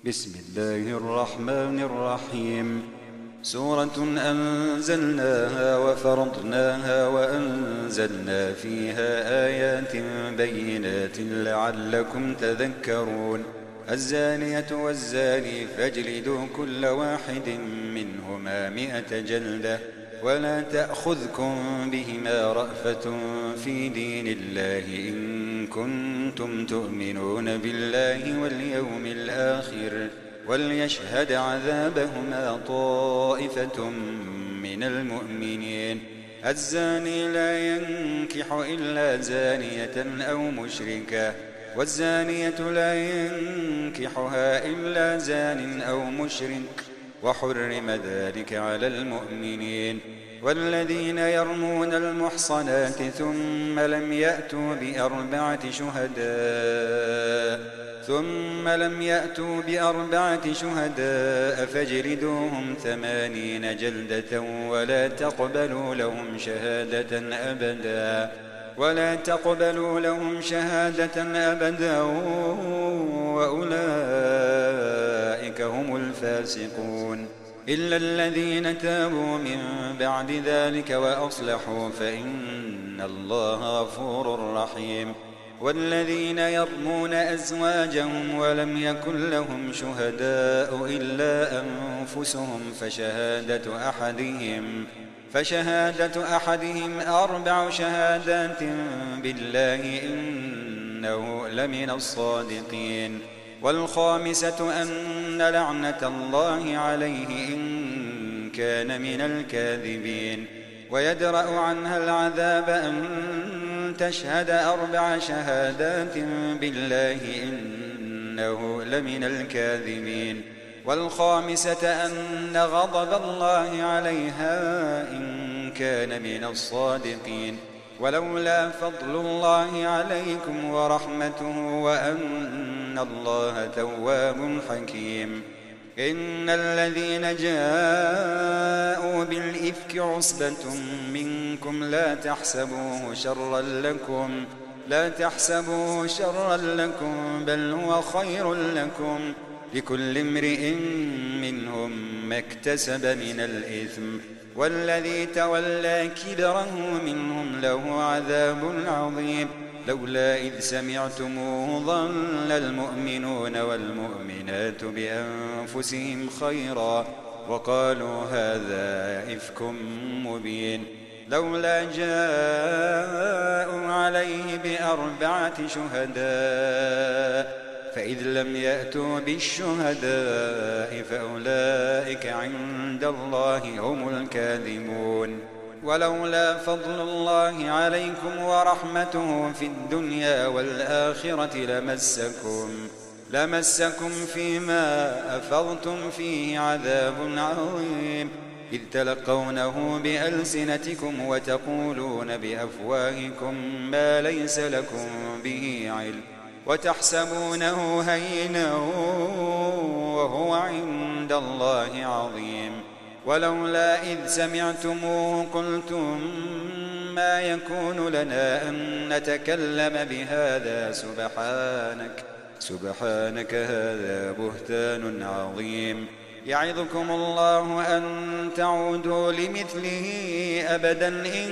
بسم الله الرحمن الرحيم. سورة أنزلناها وفرضناها وأنزلنا فيها آيات بينات لعلكم تذكرون. الزانية والزاني فاجلدوا كل واحد منهما 100 جلدة ولا تأخذكم بهما رأفة في دين الله إن كنتم تؤمنون بالله واليوم الآخر وليشهد عذابهما طائفة من المؤمنين. الزاني لا ينكح إلا زانية أو مشركة والزانية لا ينكحها إلا زان أو مشرك وحرم ذلك على المؤمنين. والذين يرمون المحصنات ثم لم يأتوا بأربعة شهداء فاجلدوهم 80 جلدة ولا تقبلوا لهم شهادة أبدا وأولئك هم الفاسقون. إلا الذين تابوا من بعد ذلك وأصلحوا فإن الله غفور رحيم. والذين يرمون أزواجهم ولم يكن لهم شهداء إلا أنفسهم فشهادة أحدهم 4 شهادات بالله إنه لمن الصادقين. والخامسة أن لعنة الله عليه إن كان من الكاذبين. ويدرأ عنها العذاب أن تشهد 4 شهادات بالله إنه لمن الكاذبين. والخامسة أن غضب الله عليها إن كان من الصادقين. ولولا فضل الله عليكم ورحمته وأن الله تواب حكيم. إن الذين جاءوا بالإفك عصبة منكم لا تحسبوه شرا لكم بل هو خير لكم لكل امرئ منهم ما اكتسب من الإثم والذي تولى كبره منهم له عذاب عظيم. لولا إذ سمعتموه ظن المؤمنون والمؤمنات بأنفسهم خيرا وقالوا هذا إفك مبين. لولا جاءوا عليه ب4 شهداء فإذ لم يأتوا بالشهداء فأولئك عند الله هم الكاذبون. ولولا فضل الله عليكم ورحمته في الدنيا والآخرة لمسكم فيما أفضتم فيه عذاب عظيم إذ تلقونه بألسنتكم وتقولون بأفواهكم ما ليس لكم به علم وتحسبونه هينا وهو عند الله عظيم. ولولا إذ سمعتموه قلتم ما يكون لنا أن نتكلم بهذا سبحانك هذا بهتان عظيم. يعظكم الله أن تعودوا لمثله أبدا إن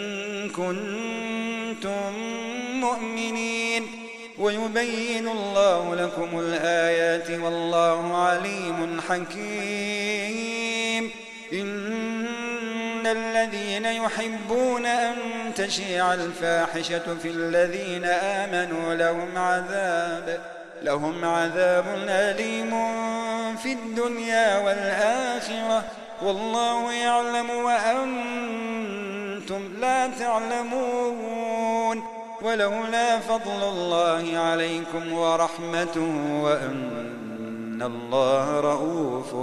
كنتم مؤمنين ويبين الله لكم الآيات والله عليم حكيم. إن الذين يحبون أن تشيع الفاحشة في الذين آمنوا لهم عذاب أليم في الدنيا والآخرة والله يعلم وأنتم لا تعلمون. ولولا فضل الله عليكم ورحمته وأن الله رؤوف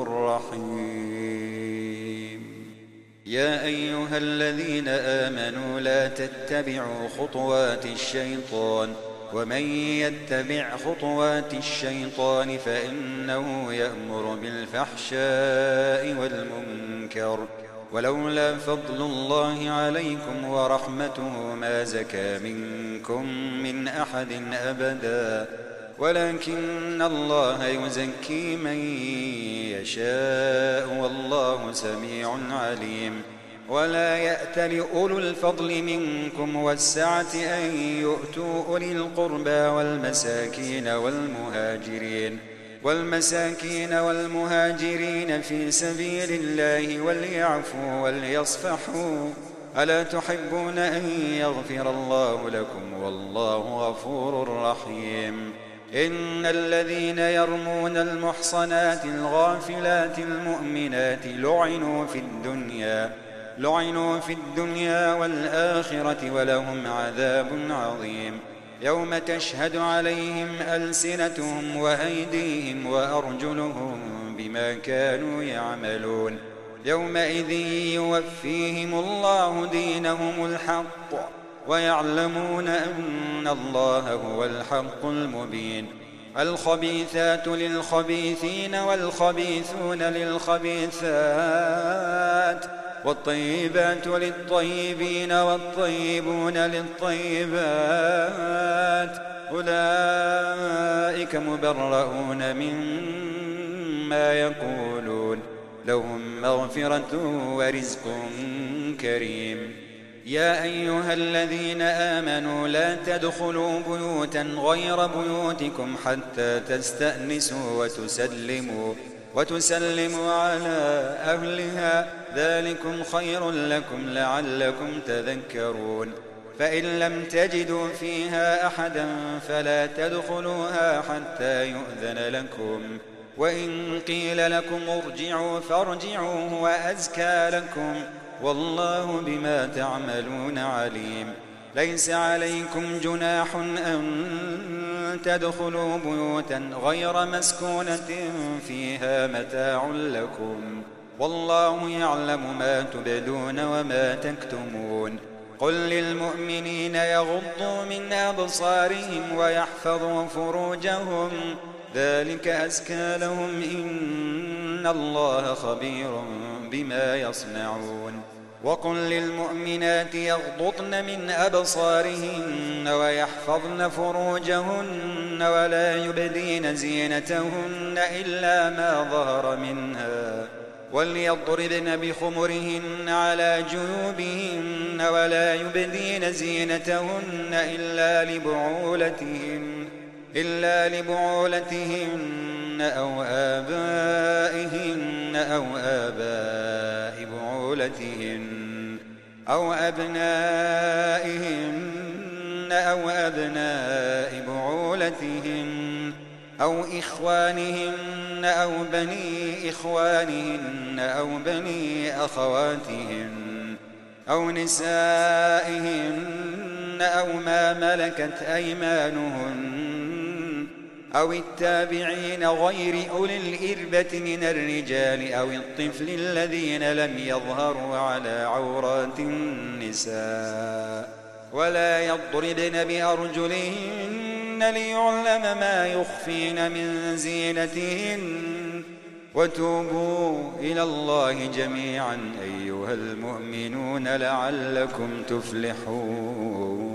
رحيم. يا أيها الذين آمنوا لا تتبعوا خطوات الشيطان ومن يتبع خطوات الشيطان فإنه يأمر بالفحشاء والمنكر. ولولا فضل الله عليكم ورحمته ما زكى منكم من أحد أبدا ولكن الله يزكي من يشاء والله سميع عليم. ولا يأتل أولو الفضل منكم والسعة أن يؤتوا أولي القربى والمساكين والمهاجرين في سبيل الله وليعفوا وليصفحوا. ألا تحبون أن يغفر الله لكم والله غفور رحيم. إن الذين يرمون المحصنات الغافلات المؤمنات لعنوا في الدنيا والآخرة ولهم عذاب عظيم. يوم تشهد عليهم ألسنتهم وأيديهم وأرجلهم بما كانوا يعملون. يومئذ يوفيهم الله دينهم الحق ويعلمون أن الله هو الحق المبين. الخبيثات للخبيثين والخبيثون للخبيثات والطيبات للطيبين والطيبون للطيبات أولئك مبرؤون مما يقولون لهم مغفرة ورزق كريم. يا أيها الذين آمنوا لا تدخلوا بيوتا غير بيوتكم حتى تستأنسوا وتسلموا على أهلها ذلكم خير لكم لعلكم تذكرون. فإن لم تجدوا فيها أحدا فلا تدخلوها حتى يؤذن لكم، وإن قيل لكم ارجعوا فارجعوا هو أزكى لكم والله بما تعملون عليم. ليس عليكم جناح أن تدخلوا بيوتا غير مسكونة فيها متاع لكم والله يعلم ما تبدون وما تكتمون. قل للمؤمنين يغضوا من أبصارهم ويحفظوا فروجهم ذلك أزكى لهم إن الله خبير بما يصنعون. وقل للمؤمنات يغضضن من أبصارهن ويحفظن فروجهن ولا يبدين زينتهن إلا ما ظهر منها وليضربن بخمرهن على جيوبهن ولا يبدين زينتهن إلا لبعولتهن أو آبائهن أو آباء بعولتهن أو أبنائهن أو أبناء بعولتهن أو إخوانهن أو بني إخوانهن أو بني أخواتهن أو نسائهن أو ما ملكت أيمانهن أو التابعين غير أولي الإربة من الرجال أو الطفل الذين لم يظهروا على عورات النساء ولا يضربن بأرجلهن ليعلم ما يخفين من زينتهن. وتوبوا إلى الله جميعا أيها المؤمنون لعلكم تفلحون.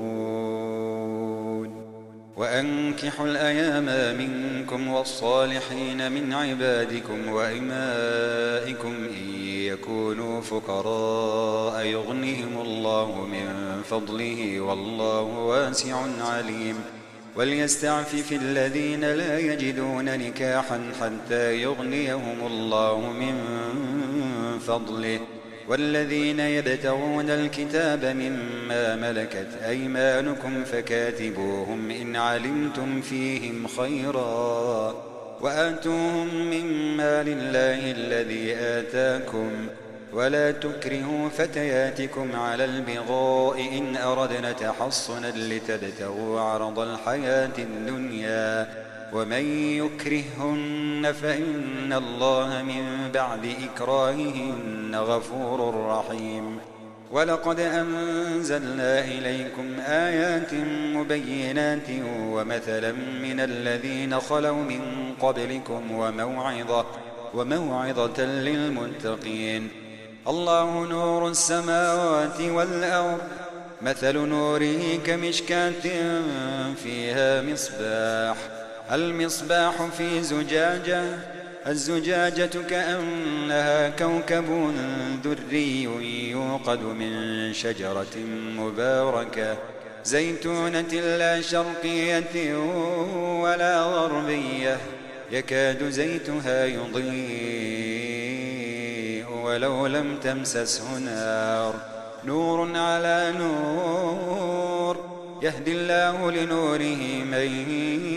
وأنكحوا الأيام منكم والصالحين من عبادكم وإمائكم إن يكونوا فقراء يغنهم الله من فضله والله واسع عليم. وليستعفف الذين لا يجدون نكاحا حتى يغنيهم الله من فضله والذين يبتغون الكتاب مما ملكت أيمانكم فكاتبوهم إن علمتم فيهم خيرا وآتوهم مما لله الذي آتاكم ولا تكرهوا فتياتكم على البغاء إن أردنا تحصنا لتبتغوا عرض الحياة الدنيا ومن يكرههن فإن الله من بعد إكراههن غفور رحيم. ولقد أنزلنا إليكم آيات مبينات ومثلا من الذين خلوا من قبلكم وموعظة للمتقين. الله نور السماوات والأرض مثل نوره كمشكاة فيها مصباح المصباح في زجاجة، الزجاجة كأنها كوكب دري يوقد من شجرة مباركة زيتونة لا شرقية ولا غربية يكاد زيتها يضيء ولو لم تمسسه نار، نور على نور، يهدي الله لنوره من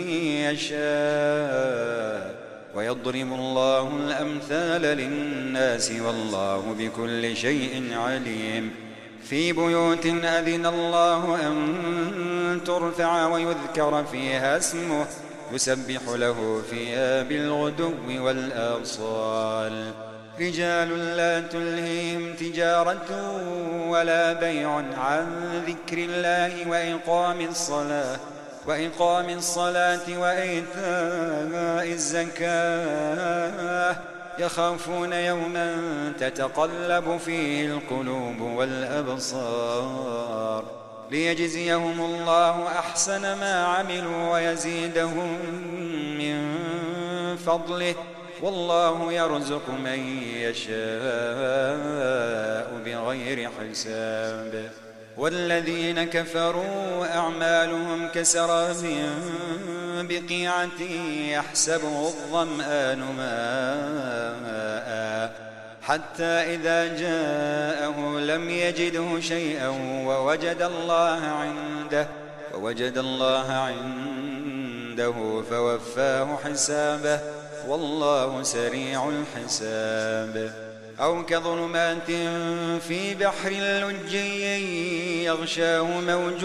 يشاء ويضرب الله الأمثال للناس والله بكل شيء عليم. في بيوت أذن الله أن ترفع ويذكر فيها اسمه يسبح له فيها بالغدو والآصال، رجال لا تلهيهم تجارة ولا بيع عن ذكر الله وإقام الصلاة وإيتاء الزكاة يخافون يوما تتقلب فيه القلوب والأبصار، ليجزيهم الله أحسن ما عملوا ويزيدهم من فضله، والله يرزق من يشاء بغير حساب. والذين كفروا أعمالهم كسراب بقيعة يحسبه الظمآن ماء حتى إذا جاءه لم يجده شيئا ووجد الله عنده فوفاه حسابه والله سريع الحساب. أو كظلمات في بحر لجي يغشاه موج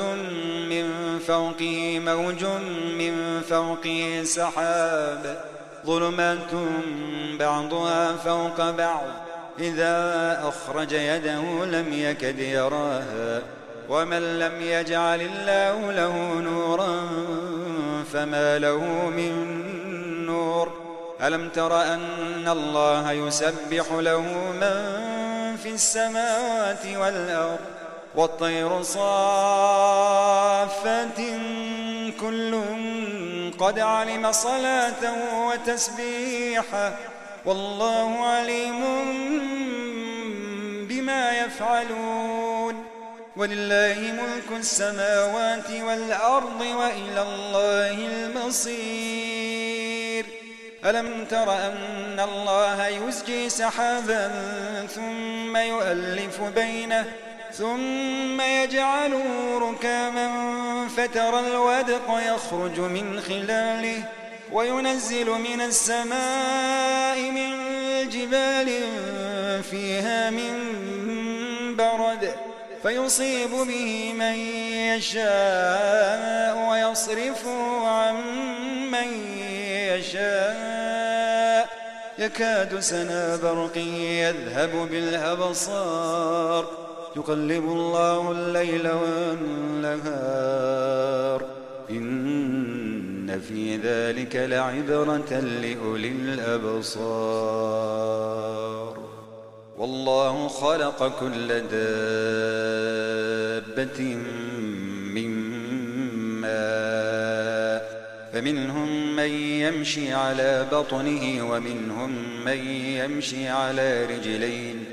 من فوقه سحاب، ظلمات بعضها فوق بعض إذا أخرج يده لم يكد يراها، ومن لم يجعل الله له نورا فما له من نور. ألم تر أن الله يسبح له من في السماوات والأرض والطير صافات كل قد علم صلاته وتسبيحه والله عليم بما يفعلون. ولله ملك السماوات والأرض وإلى الله المصير. ألم تر أن الله يزجي سحابا ثم يؤلف بينه ثم يجعله ركاما فترى الودق يخرج من خلاله وينزل من السماء من جبال فيها من برد فيصيب به من يشاء ويصرفه عن من يشاء يكاد سنا برقه يذهب بالأبصار يقلب الله الليل والنهار إن في ذلك لعبرة لأولي الأبصار. والله خلق كل دابة من ماء فمنهم من يمشي على بطنه ومنهم من يمشي على رجلين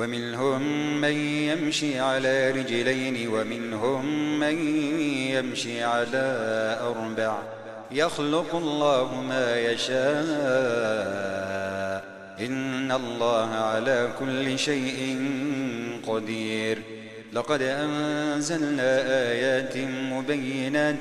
ومنهم من يمشي على أربع يخلق الله ما يشاء إن الله على كل شيء قدير. لقد أنزلنا آيات مبينات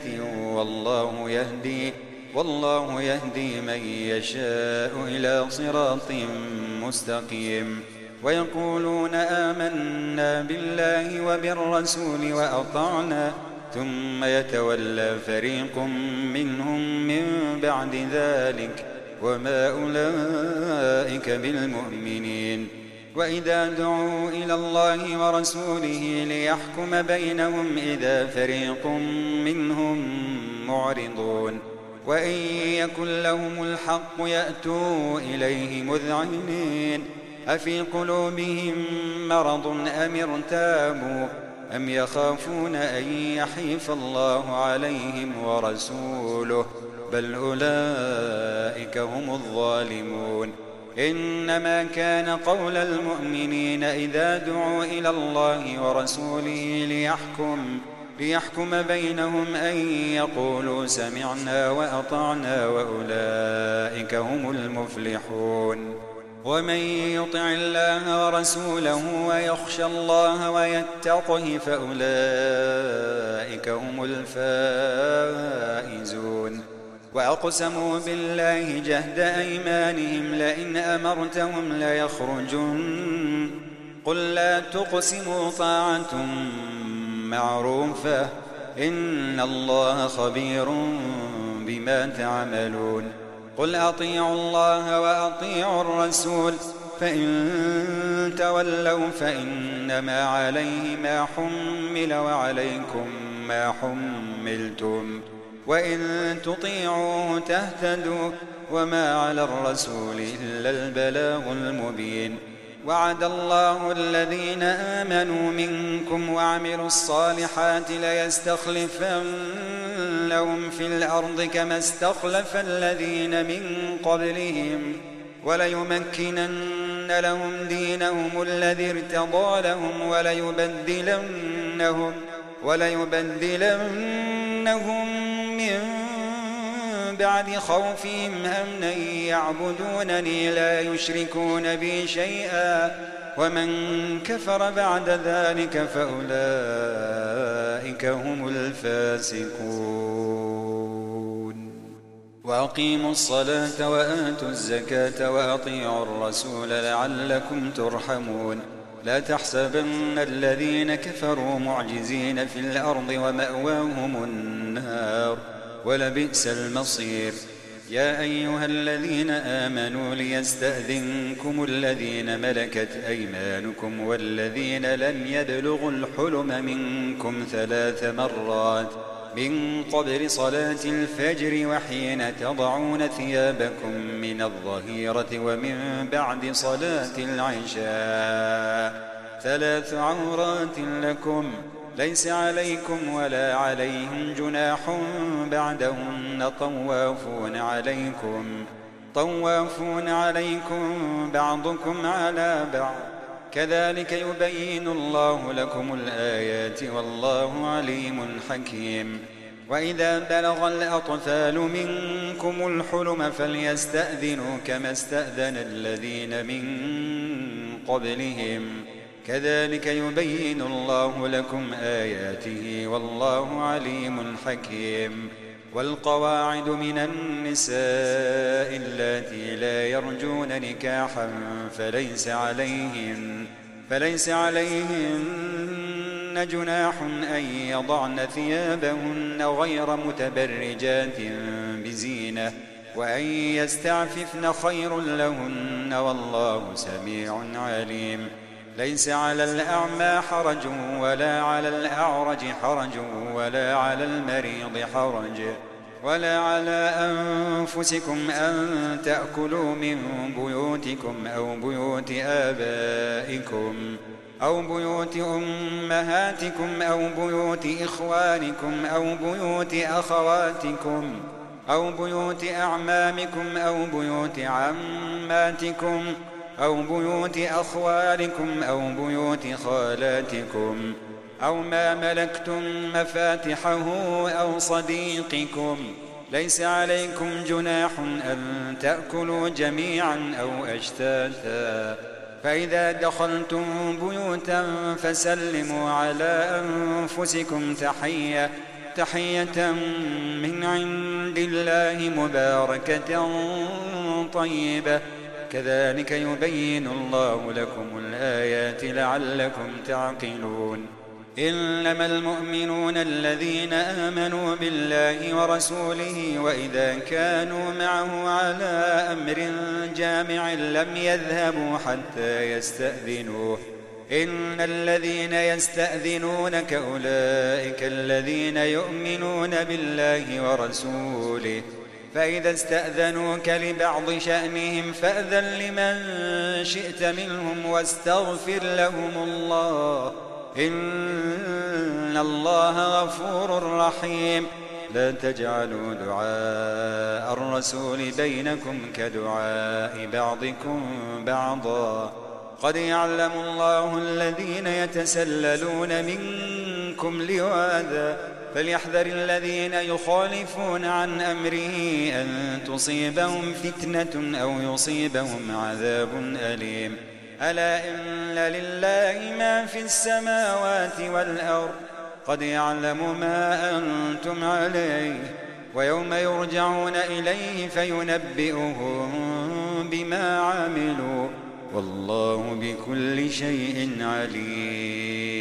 والله يهدي من يشاء إلى صراط مستقيم. ويقولون آمنا بالله وبالرسول وأطعنا ثم يتولى فريق منهم من بعد ذلك وما أولئك بالمؤمنين. وإذا دعوا إلى الله ورسوله ليحكم بينهم إذا فريق منهم معرضون وإن يكن لهم الحق يأتوا إليه مذعنين أفي قلوبهم مرض أم ارتابوا أم يخافون أن يحيف الله عليهم ورسوله بل أولئك هم الظالمون. إنما كان قول المؤمنين إذا دعوا إلى الله ورسوله ليحكم بينهم أن يقولوا سمعنا وأطعنا وأولئك هم المفلحون. ومن يطع الله ورسوله ويخشى الله ويتقه فأولئك هم الفائزون. وأقسموا بالله جهد أيمانهم لئن أمرتهم ليخرجن قل لا تقسموا طاعة معروفة إن الله خبير بما تعملون. قل أطيعوا الله وأطيعوا الرسول فإن تولوا فإنما عليه ما حمل وعليكم ما حملتم وإن تطيعوه تهتدوا وما على الرسول إلا البلاغ المبين. وعد الله الذين آمنوا منكم وعملوا الصالحات ليستخلفنهم في الأرض كما استخلف الذين من قبلهم وليمكنن لهم دينهم الذي ارتضى لهم وليبدلنهم من بعد خوفهم أمنا يعبدونني لا يشركون بي شيئا ومن كفر بعد ذلك فأولئك هم الفاسقون. وأقيموا الصلاة وآتوا الزكاة وأطيعوا الرسول لعلكم ترحمون. لا تحسبن الذين كفروا معجزين في الأرض ومأواهم النار ولبئس المصير. يا أيها الذين آمنوا ليستأذنكم الذين ملكت أيمانكم والذين لم يبلغوا الحلم منكم 3 مرات من قبل صلاة الفجر وحين تضعون ثيابكم من الظهيرة ومن بعد صلاة العشاء 3 عورات لكم ليس عليكم ولا عليهم جناح بعدهن طوافون عليكم بعضكم على بعض كذلك يبين الله لكم الآيات والله عليم حكيم. وإذا بلغ الأطفال منكم الحلم فليستأذنوا كما استأذن الذين من قبلهم كذلك يبين الله لكم آياته والله عليم حكيم. والقواعد من النساء اللاتي لا يرجون نكاحا فليس عليهن جناح أن يضعن ثيابهن غير متبرجات بزينة وأن يستعففن خير لهن والله سميع عليم. ليس على الأعمى حرج ولا على الأعرج حرج ولا على المريض حرج ولا على أنفسكم أن تأكلوا من بيوتكم أو بيوت آبائكم أو بيوت أمهاتكم أو بيوت إخوانكم أو بيوت أخواتكم أو بيوت أعمامكم أو بيوت عماتكم أو بيوت أخوالكم أو بيوت خالاتكم أو ما ملكتم مفاتحه أو صديقكم. ليس عليكم جناح أن تأكلوا جميعا أو أشتاتا فإذا دخلتم بيوتا فسلموا على أنفسكم تحية من عند الله مباركة طيبة كذلك يبين الله لكم الآيات لعلكم تعقلون. إنما المؤمنون الذين آمنوا بالله ورسوله وإذا كانوا معه على أمر جامع لم يذهبوا حتى يستأذنوه. إن الذين يستأذنونك أولئك الذين يؤمنون بالله ورسوله فإذا استأذنوك لبعض شأنهم فأذن لمن شئت منهم واستغفر لهم الله إن الله غفور رحيم. لا تجعلوا دعاء الرسول بينكم كدعاء بعضكم بعضا قد يعلم الله الذين يتسللون منكم لواذا فليحذر الذين يخالفون عن أمره أن تصيبهم فتنة أو يصيبهم عذاب أليم ألا إن لله ما في السماوات والأرض قد يعلم ما أنتم عليه ويوم يرجعون إليه فينبئهم بما عملوا والله بكل شيء عليم.